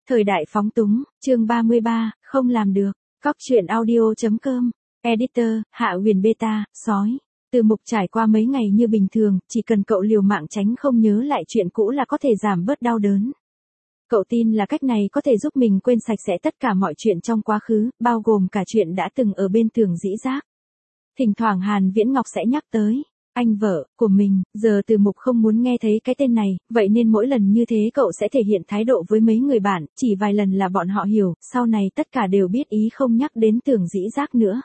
Thời đại phóng túng, chương 33, không làm được. Cóc truyện audio.com. Editor, Hạ Huyền Beta, sói. Từ mục trải qua mấy ngày như bình thường, chỉ cần cậu liều mạng tránh không nhớ lại chuyện cũ là có thể giảm bớt đau đớn. Cậu tin là cách này có thể giúp mình quên sạch sẽ tất cả mọi chuyện trong quá khứ, bao gồm cả chuyện đã từng ở bên tường dĩ giác. Thỉnh thoảng Hàn Viễn Ngọc sẽ nhắc tới anh vợ của mình, giờ Từ Mục không muốn nghe thấy cái tên này, vậy nên mỗi lần như thế cậu sẽ thể hiện thái độ với mấy người bạn, chỉ vài lần là bọn họ hiểu, sau này tất cả đều biết ý không nhắc đến tường dĩ giác nữa.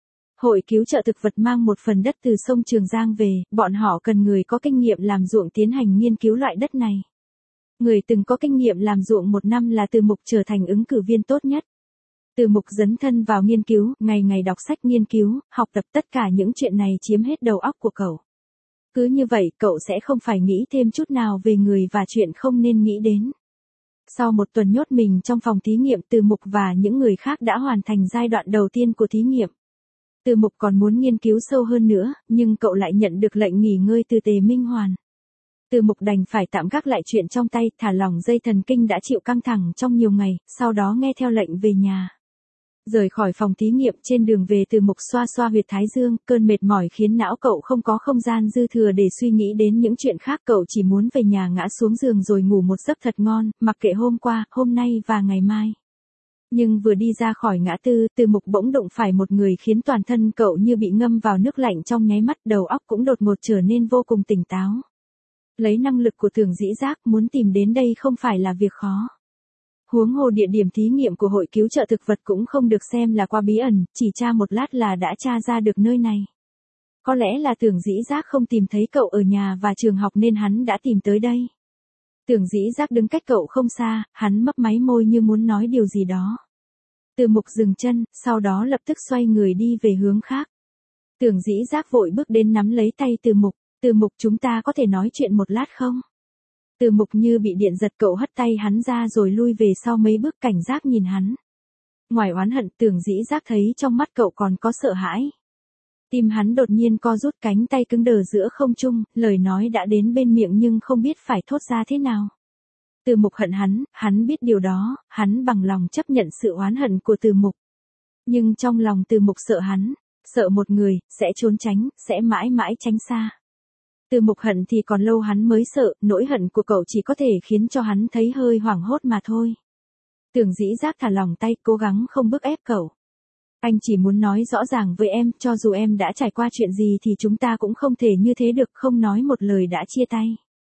Hội cứu trợ thực vật mang một phần đất từ sông Trường Giang về, bọn họ cần người có kinh nghiệm làm ruộng tiến hành nghiên cứu loại đất này. Người từng có kinh nghiệm làm ruộng 1 năm là Từ Mục trở thành ứng cử viên tốt nhất. Từ Mục dấn thân vào nghiên cứu, ngày ngày đọc sách nghiên cứu, học tập, tất cả những chuyện này chiếm hết đầu óc của cậu. Cứ như vậy cậu sẽ không phải nghĩ thêm chút nào về người và chuyện không nên nghĩ đến. Sau 1 tuần nhốt mình trong phòng thí nghiệm, Từ Mục và những người khác đã hoàn thành giai đoạn đầu tiên của thí nghiệm. Từ Mục còn muốn nghiên cứu sâu hơn nữa, nhưng cậu lại nhận được lệnh nghỉ ngơi từ Tề Minh Hoàn. Từ Mục đành phải tạm gác lại chuyện trong tay, thả lỏng dây thần kinh đã chịu căng thẳng trong nhiều ngày, sau đó nghe theo lệnh về nhà. Rời khỏi phòng thí nghiệm, trên đường về Từ Mục xoa xoa huyệt thái dương, cơn mệt mỏi khiến não cậu không có không gian dư thừa để suy nghĩ đến những chuyện khác, cậu chỉ muốn về nhà ngã xuống giường rồi ngủ một giấc thật ngon, mặc kệ hôm qua, hôm nay và ngày mai. Nhưng vừa đi ra khỏi ngã tư, Từ Mục bỗng đụng phải một người khiến toàn thân cậu như bị ngâm vào nước lạnh trong nháy mắt, đầu óc cũng đột ngột trở nên vô cùng tỉnh táo. Lấy năng lực của Tưởng Dĩ Giác, muốn tìm đến đây không phải là việc khó. Huống hồ địa điểm thí nghiệm của Hội cứu trợ thực vật cũng không được xem là quá bí ẩn, chỉ tra một lát là đã tra ra được nơi này. Có lẽ là Tưởng Dĩ Giác không tìm thấy cậu ở nhà và trường học nên hắn đã tìm tới đây. Tưởng Dĩ Giác đứng cách cậu không xa, hắn mấp máy môi như muốn nói điều gì đó. Từ Mục dừng chân, sau đó lập tức xoay người đi về hướng khác. Tưởng Dĩ Giác vội bước đến nắm lấy tay Từ Mục. Từ Mục, chúng ta có thể nói chuyện một lát không? Từ Mục như bị điện giật, cậu hất tay hắn ra rồi lui về sau mấy bước, cảnh giác nhìn hắn. Ngoài oán hận, Tưởng Dĩ Giác thấy trong mắt cậu còn có sợ hãi. Tim hắn đột nhiên co rút, cánh tay cứng đờ giữa không trung, lời nói đã đến bên miệng nhưng không biết phải thốt ra thế nào. Từ Mục hận hắn biết điều đó, hắn bằng lòng chấp nhận sự oán hận của Từ Mục. Nhưng trong lòng Từ Mục sợ hắn, sợ một người, sẽ trốn tránh, sẽ mãi mãi tránh xa. Từ Mục hận thì còn lâu hắn mới sợ, nỗi hận của cậu chỉ có thể khiến cho hắn thấy hơi hoảng hốt mà thôi. Tưởng Dĩ Giác thả lỏng tay, cố gắng không bức ép cậu. Anh chỉ muốn nói rõ ràng với em, cho dù em đã trải qua chuyện gì thì chúng ta cũng không thể như thế được, không nói một lời đã chia tay.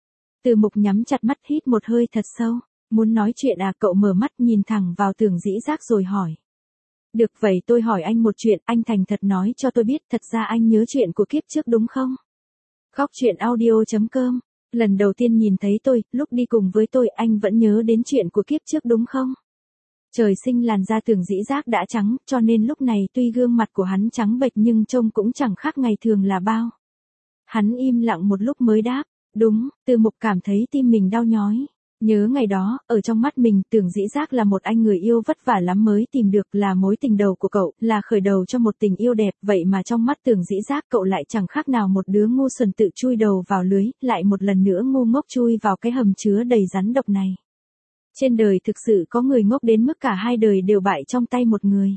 Từ Mục nhắm chặt mắt, hít một hơi thật sâu. Muốn nói chuyện à? Cậu mở mắt nhìn thẳng vào Tưởng Dĩ Giác rồi hỏi. Được, vậy tôi hỏi anh một chuyện, anh thành thật nói cho tôi biết, thật ra anh nhớ chuyện của kiếp trước đúng không? Cóc truyện audio.com. Lần đầu tiên nhìn thấy tôi, lúc đi cùng với tôi, anh vẫn nhớ đến chuyện của kiếp trước đúng không? Trời sinh làn da Tưởng Dĩ Giác đã trắng, cho nên lúc này tuy gương mặt của hắn trắng bệch nhưng trông cũng chẳng khác ngày thường là bao. Hắn im lặng một lúc mới đáp. Đúng. Từ Mục cảm thấy tim mình đau nhói. Nhớ ngày đó, ở trong mắt mình, Tưởng Dĩ Giác là một anh người yêu vất vả lắm mới tìm được, là mối tình đầu của cậu, là khởi đầu cho một tình yêu đẹp, vậy mà trong mắt Tưởng Dĩ Giác cậu lại chẳng khác nào một đứa ngu xuẩn tự chui đầu vào lưới, lại một lần nữa ngu ngốc chui vào cái hầm chứa đầy rắn độc này. Trên đời thực sự có người ngốc đến mức cả hai đời đều bại trong tay một người.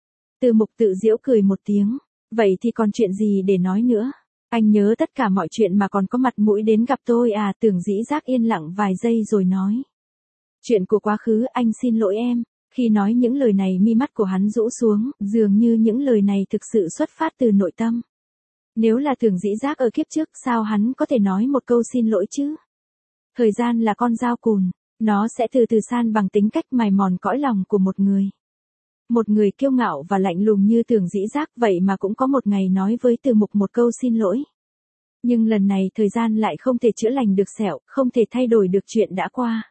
Từ Mục tự giễu cười một tiếng. Vậy thì còn chuyện gì để nói nữa? Anh nhớ tất cả mọi chuyện mà còn có mặt mũi đến gặp tôi à? Tưởng Dĩ Giác yên lặng vài giây rồi nói. Chuyện của quá khứ, anh xin lỗi em. Khi nói những lời này mi mắt của hắn rũ xuống, dường như những lời này thực sự xuất phát từ nội tâm. Nếu là Tưởng Dĩ Giác ở kiếp trước, sao hắn có thể nói một câu xin lỗi chứ? Thời gian là con dao cùn, nó sẽ từ từ san bằng tính cách mài mòn cõi lòng của một người. Một người kiêu ngạo và lạnh lùng như Tưởng Dĩ Giác vậy mà cũng có một ngày nói với Từ Mục một câu xin lỗi. Nhưng lần này thời gian lại không thể chữa lành được sẹo, không thể thay đổi được chuyện đã qua.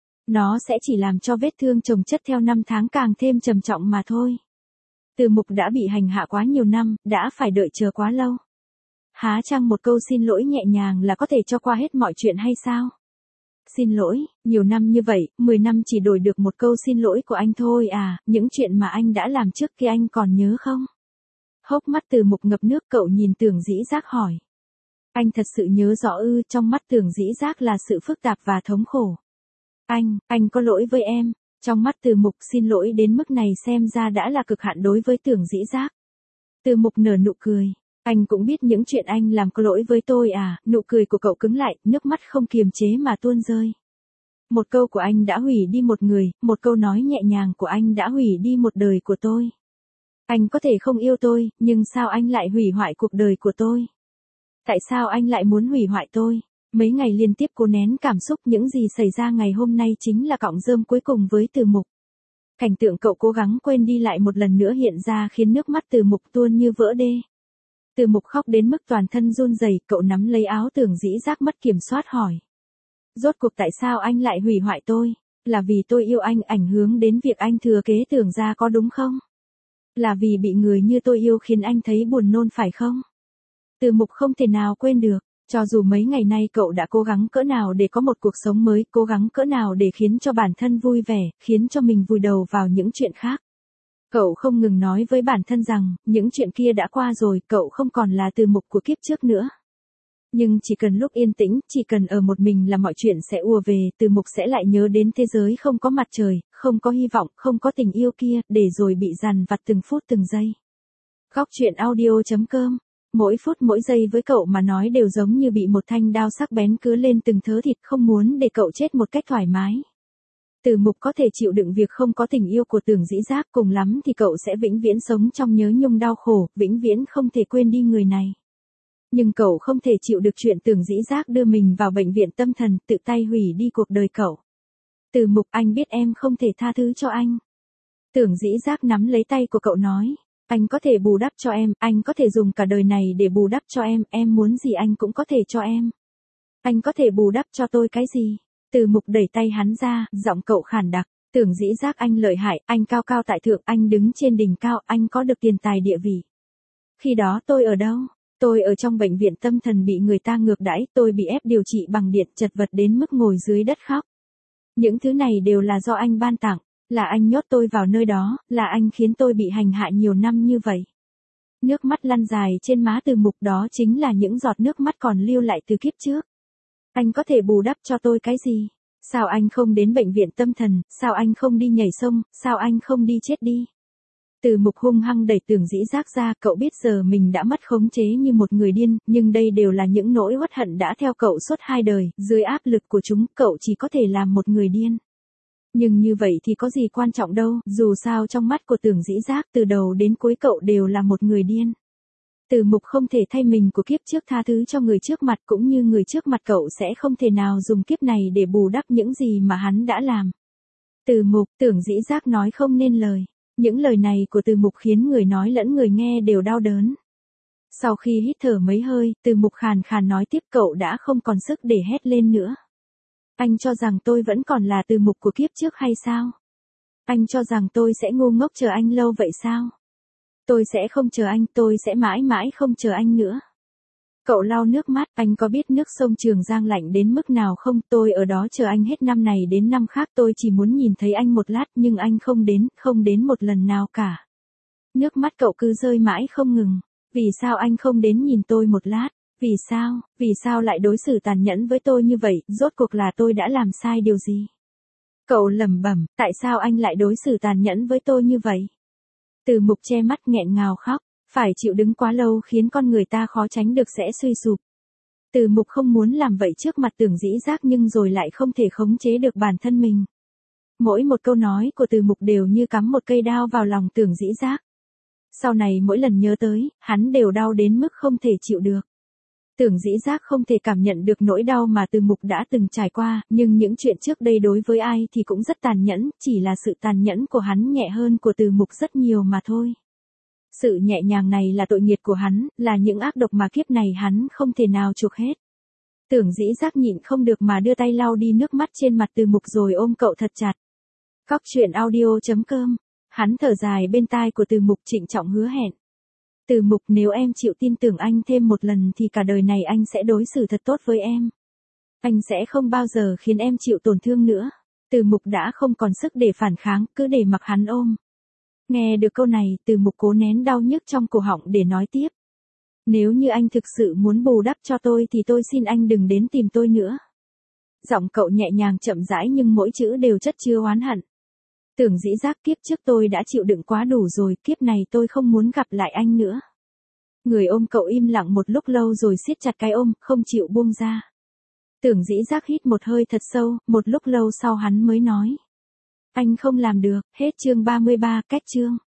Nó sẽ chỉ làm cho vết thương chồng chất theo năm tháng càng thêm trầm trọng mà thôi. Từ Mục đã bị hành hạ quá nhiều năm, đã phải đợi chờ quá lâu. Há chăng một câu xin lỗi nhẹ nhàng là có thể cho qua hết mọi chuyện hay sao? Xin lỗi, nhiều năm như vậy, 10 năm chỉ đổi được một câu xin lỗi của anh thôi à? Những chuyện mà anh đã làm trước kia anh còn nhớ không? Hốc mắt Từ Mục ngập nước, cậu nhìn Tưởng Dĩ Giác hỏi. Anh thật sự nhớ rõ ư? Trong mắt Tưởng Dĩ Giác là sự phức tạp và thống khổ. Anh có lỗi với em. Trong mắt Từ Mục xin lỗi đến mức này xem ra đã là cực hạn đối với Tưởng Dĩ Giác. Từ Mục nở nụ cười. Anh cũng biết những chuyện anh làm có lỗi với tôi à, nụ cười của cậu cứng lại, nước mắt không kiềm chế mà tuôn rơi. Một câu của anh đã hủy đi một người, một câu nói nhẹ nhàng của anh đã hủy đi một đời của tôi. Anh có thể không yêu tôi, nhưng sao anh lại hủy hoại cuộc đời của tôi? Tại sao anh lại muốn hủy hoại tôi? Mấy ngày liên tiếp cố nén cảm xúc, những gì xảy ra ngày hôm nay chính là cọng rơm cuối cùng với Từ Mục. Cảnh tượng cậu cố gắng quên đi lại một lần nữa hiện ra khiến nước mắt Từ Mục tuôn như vỡ đê. Từ Mục khóc đến mức toàn thân run rẩy, cậu nắm lấy áo Tưởng Dĩ Giác mất kiểm soát hỏi. Rốt cuộc tại sao anh lại hủy hoại tôi? Là vì tôi yêu anh ảnh hưởng đến việc anh thừa kế Tưởng gia có đúng không? Là vì bị người như tôi yêu khiến anh thấy buồn nôn phải không? Từ Mục không thể nào quên được, cho dù mấy ngày nay cậu đã cố gắng cỡ nào để có một cuộc sống mới, cố gắng cỡ nào để khiến cho bản thân vui vẻ, khiến cho mình vùi đầu vào những chuyện khác. Cậu không ngừng nói với bản thân rằng, những chuyện kia đã qua rồi, cậu không còn là Từ Mục của kiếp trước nữa. Nhưng chỉ cần lúc yên tĩnh, chỉ cần ở một mình là mọi chuyện sẽ ùa về, Từ Mục sẽ lại nhớ đến thế giới không có mặt trời, không có hy vọng, không có tình yêu kia, để rồi bị dằn vặt từng phút từng giây. Góc truyện audio.com. Mỗi phút mỗi giây với cậu mà nói đều giống như bị một thanh đao sắc bén cứa lên từng thớ thịt, không muốn để cậu chết một cách thoải mái. Từ Mục có thể chịu đựng việc không có tình yêu của Tưởng Dĩ Giác, cùng lắm thì cậu sẽ vĩnh viễn sống trong nhớ nhung đau khổ, vĩnh viễn không thể quên đi người này. Nhưng cậu không thể chịu được chuyện Tưởng Dĩ Giác đưa mình vào bệnh viện tâm thần, tự tay hủy đi cuộc đời cậu. Từ Mục, anh biết em không thể tha thứ cho anh. Tưởng Dĩ Giác nắm lấy tay của cậu nói. Anh có thể bù đắp cho em, anh có thể dùng cả đời này để bù đắp cho em muốn gì anh cũng có thể cho em. Anh có thể bù đắp cho tôi cái gì? Từ Mục đẩy tay hắn ra, giọng cậu khàn đặc. Tưởng Dĩ Giác, anh lợi hại, anh cao cao tại thượng, anh đứng trên đỉnh cao, anh có được tiền tài địa vị. Khi đó tôi ở đâu? Tôi ở trong bệnh viện tâm thần bị người ta ngược đãi, tôi bị ép điều trị bằng điện, chật vật đến mức ngồi dưới đất khóc. Những thứ này đều là do anh ban tặng, là anh nhốt tôi vào nơi đó, là anh khiến tôi bị hành hạ nhiều năm như vậy. Nước mắt lăn dài trên má Từ Mục, đó chính là những giọt nước mắt còn lưu lại từ kiếp trước. Anh có thể bù đắp cho tôi cái gì? Sao anh không đến bệnh viện tâm thần, sao anh không đi nhảy sông, sao anh không đi chết đi? Từ Mục hung hăng đẩy Tưởng Dĩ Giác ra, cậu biết giờ mình đã mất khống chế như một người điên, nhưng đây đều là những nỗi uất hận đã theo cậu suốt 2 đời, dưới áp lực của chúng, cậu chỉ có thể làm một người điên. Nhưng như vậy thì có gì quan trọng đâu, dù sao trong mắt của Tưởng Dĩ Giác, từ đầu đến cuối cậu đều là một người điên. Từ Mục không thể thay mình của kiếp trước tha thứ cho người trước mặt, cũng như người trước mặt cậu sẽ không thể nào dùng kiếp này để bù đắp những gì mà hắn đã làm. Từ Mục, Tưởng Dĩ Giác nói không nên lời. Những lời này của Từ Mục khiến người nói lẫn người nghe đều đau đớn. Sau khi hít thở mấy hơi, Từ Mục khàn khàn nói tiếp, cậu đã không còn sức để hét lên nữa. Anh cho rằng tôi vẫn còn là Từ Mục của kiếp trước hay sao? Anh cho rằng tôi sẽ ngu ngốc chờ anh lâu vậy sao? Tôi sẽ không chờ anh, tôi sẽ mãi mãi không chờ anh nữa. Cậu lau nước mắt, anh có biết nước sông Trường Giang lạnh đến mức nào không? Tôi ở đó chờ anh hết năm này đến năm khác, tôi chỉ muốn nhìn thấy anh một lát, nhưng anh không đến một lần nào cả. Nước mắt cậu cứ rơi mãi không ngừng. Vì sao anh không đến nhìn tôi một lát? Vì sao lại đối xử tàn nhẫn với tôi như vậy, rốt cuộc là tôi đã làm sai điều gì? Cậu lẩm bẩm, tại sao anh lại đối xử tàn nhẫn với tôi như vậy? Từ Mục che mắt nghẹn ngào khóc, phải chịu đứng quá lâu khiến con người ta khó tránh được sẽ suy sụp. Từ Mục không muốn làm vậy trước mặt Tưởng Dĩ Giác nhưng rồi lại không thể khống chế được bản thân mình. Mỗi một câu nói của Từ Mục đều như cắm một cây đao vào lòng Tưởng Dĩ Giác. Sau này mỗi lần nhớ tới, hắn đều đau đến mức không thể chịu được. Tưởng Dĩ Giác không thể cảm nhận được nỗi đau mà Từ Mục đã từng trải qua, nhưng những chuyện trước đây đối với ai thì cũng rất tàn nhẫn, chỉ là sự tàn nhẫn của hắn nhẹ hơn của Từ Mục rất nhiều mà thôi. Sự nhẹ nhàng này là tội nghiệt của hắn, là những ác độc mà kiếp này hắn không thể nào chuộc hết. Tưởng Dĩ Giác nhịn không được mà đưa tay lau đi nước mắt trên mặt Từ Mục rồi ôm cậu thật chặt. Góc truyện audio.com. Hắn thở dài bên tai của Từ Mục, trịnh trọng hứa hẹn. Từ Mục, nếu em chịu tin tưởng anh thêm một lần thì cả đời này anh sẽ đối xử thật tốt với em. Anh sẽ không bao giờ khiến em chịu tổn thương nữa. Từ Mục đã không còn sức để phản kháng, cứ để mặc hắn ôm. Nghe được câu này, Từ Mục cố nén đau nhức trong cổ họng để nói tiếp. Nếu như anh thực sự muốn bù đắp cho tôi thì tôi xin anh đừng đến tìm tôi nữa. Giọng cậu nhẹ nhàng chậm rãi nhưng mỗi chữ đều chất chứa oán hận. Tưởng Dĩ Giác, kiếp trước tôi đã chịu đựng quá đủ rồi, kiếp này tôi không muốn gặp lại anh nữa. Người ôm cậu im lặng một lúc lâu rồi siết chặt cái ôm, không chịu buông ra. Tưởng Dĩ Giác hít một hơi thật sâu, một lúc lâu sau hắn mới nói. Anh không làm được, hết chương 33, kết chương.